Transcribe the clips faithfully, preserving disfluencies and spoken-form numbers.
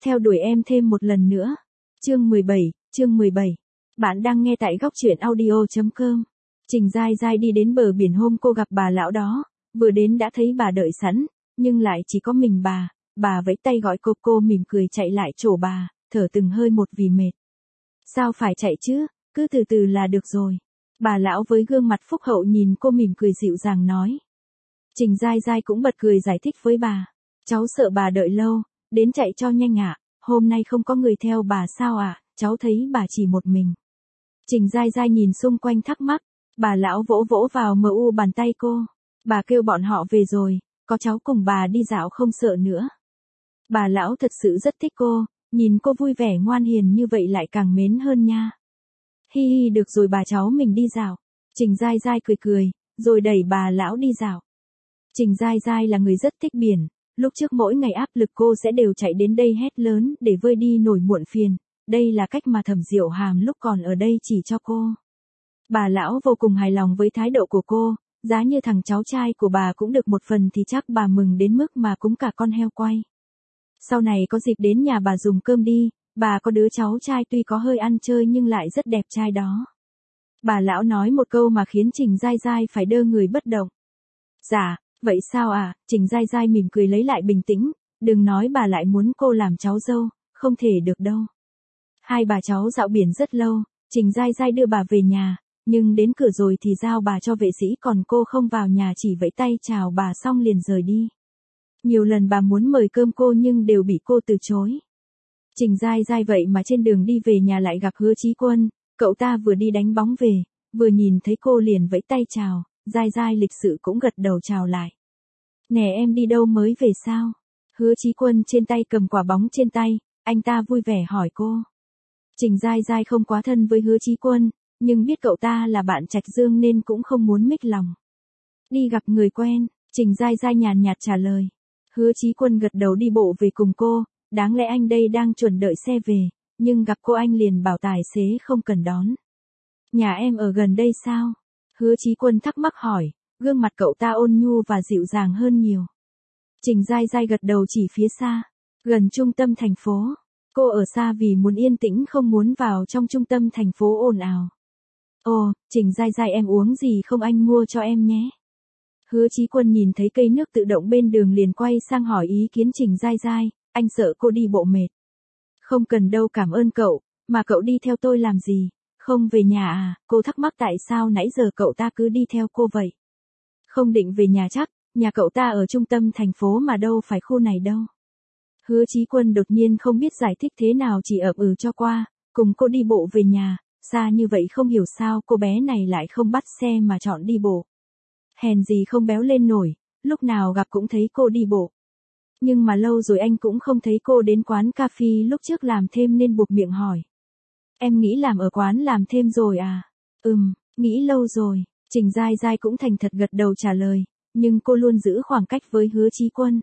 theo đuổi em thêm một lần nữa. Chương mười bảy, chương mười bảy. Bạn đang nghe tại góc truyện audio chấm com. Trình Giai Giai đi đến bờ biển hôm cô gặp bà lão đó, vừa đến đã thấy bà đợi sẵn, nhưng lại chỉ có mình bà, bà vẫy tay gọi cô, cô mỉm cười chạy lại chỗ bà, thở từng hơi một vì mệt. Sao phải chạy chứ, cứ từ từ là được rồi. Bà lão với gương mặt phúc hậu nhìn cô mỉm cười dịu dàng nói. Trình Giai Giai cũng bật cười giải thích với bà. Cháu sợ bà đợi lâu, đến chạy cho nhanh ạ, hôm nay không có người theo bà sao ạ, cháu thấy bà chỉ một mình. Trình Giai Giai nhìn xung quanh thắc mắc, bà lão vỗ vỗ vào mờ u bàn tay cô. Bà kêu bọn họ về rồi, có cháu cùng bà đi dạo không sợ nữa. Bà lão thật sự rất thích cô, nhìn cô vui vẻ ngoan hiền như vậy lại càng mến hơn nha. Hi hi được rồi bà cháu mình đi dạo. Trình Giai Giai cười cười, rồi đẩy bà lão đi dạo. Trình Giai Giai là người rất thích biển, lúc trước mỗi ngày áp lực cô sẽ đều chạy đến đây hét lớn để vơi đi nỗi muộn phiền, đây là cách mà Thẩm Diệu Hàm lúc còn ở đây chỉ cho cô. Bà lão vô cùng hài lòng với thái độ của cô, giá như thằng cháu trai của bà cũng được một phần thì chắc bà mừng đến mức mà cúng cả con heo quay. Sau này có dịp đến nhà bà dùng cơm đi, bà có đứa cháu trai tuy có hơi ăn chơi nhưng lại rất đẹp trai đó. Bà lão nói một câu mà khiến Trình Giai Giai phải đơ người bất động. Dạ, vậy sao à, Trình Giai Giai mỉm cười lấy lại bình tĩnh, đừng nói bà lại muốn cô làm cháu dâu, không thể được đâu. Hai bà cháu dạo biển rất lâu, Trình Giai Giai đưa bà về nhà, nhưng đến cửa rồi thì giao bà cho vệ sĩ còn cô không vào nhà chỉ vẫy tay chào bà xong liền rời đi. Nhiều lần bà muốn mời cơm cô nhưng đều bị cô từ chối. Trình Giai Giai vậy mà trên đường đi về nhà lại gặp Hứa Chí Quân, cậu ta vừa đi đánh bóng về, vừa nhìn thấy cô liền vẫy tay chào, Giai Giai lịch sự cũng gật đầu chào lại. Nè em đi đâu mới về sao? Hứa Chí Quân trên tay cầm quả bóng trên tay, anh ta vui vẻ hỏi cô. Trình Giai Giai không quá thân với Hứa Chí Quân, nhưng biết cậu ta là bạn Trạch Dương nên cũng không muốn mích lòng. Đi gặp người quen, Trình Giai Giai nhàn nhạt trả lời. Hứa Chí Quân gật đầu đi bộ về cùng cô, đáng lẽ anh đây đang chuẩn đợi xe về, nhưng gặp cô anh liền bảo tài xế không cần đón. Nhà em ở gần đây sao? Hứa Chí Quân thắc mắc hỏi, gương mặt cậu ta ôn nhu và dịu dàng hơn nhiều. Trình Giai Giai gật đầu chỉ phía xa, gần trung tâm thành phố. Cô ở xa vì muốn yên tĩnh không muốn vào trong trung tâm thành phố ồn ào. Ồ, Trình Giai Giai em uống gì không anh mua cho em nhé. Hứa Chí Quân nhìn thấy cây nước tự động bên đường liền quay sang hỏi ý kiến Trình Giai Giai, anh sợ cô đi bộ mệt. Không cần đâu cảm ơn cậu, mà cậu đi theo tôi làm gì, không về nhà à, cô thắc mắc tại sao nãy giờ cậu ta cứ đi theo cô vậy. Không định về nhà chắc, nhà cậu ta ở trung tâm thành phố mà đâu phải khu này đâu. Hứa Chí Quân đột nhiên không biết giải thích thế nào chỉ ậm ừ cho qua, cùng cô đi bộ về nhà, xa như vậy không hiểu sao cô bé này lại không bắt xe mà chọn đi bộ. Hèn gì không béo lên nổi, lúc nào gặp cũng thấy cô đi bộ. Nhưng mà lâu rồi anh cũng không thấy cô đến quán cà phê lúc trước làm thêm nên buộc miệng hỏi. Em nghĩ làm ở quán làm thêm rồi à? Ừm, nghĩ lâu rồi, Trình Giai Giai cũng thành thật gật đầu trả lời, nhưng cô luôn giữ khoảng cách với Hứa Chí Quân.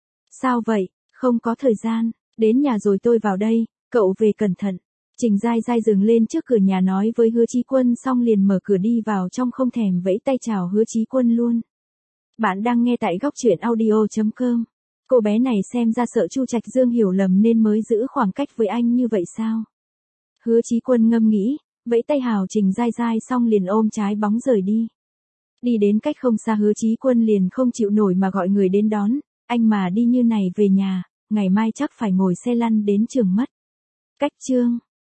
Sao vậy, không có thời gian, đến nhà rồi tôi vào đây, cậu về cẩn thận. Trình Giai Giai dừng lên trước cửa nhà nói với Hứa Chí Quân xong liền mở cửa đi vào trong không thèm vẫy tay chào Hứa Chí Quân luôn. Bạn đang nghe tại góc truyện audio chấm com. Cô bé này xem ra sợ Chu Trạch Dương hiểu lầm nên mới giữ khoảng cách với anh như vậy sao? Hứa Chí Quân ngâm nghĩ, vẫy tay hào Trình Giai Giai xong liền ôm trái bóng rời đi. Đi đến cách không xa Hứa Chí Quân liền không chịu nổi mà gọi người đến đón, anh mà đi như này về nhà, ngày mai chắc phải ngồi xe lăn đến trường mất. Cách chương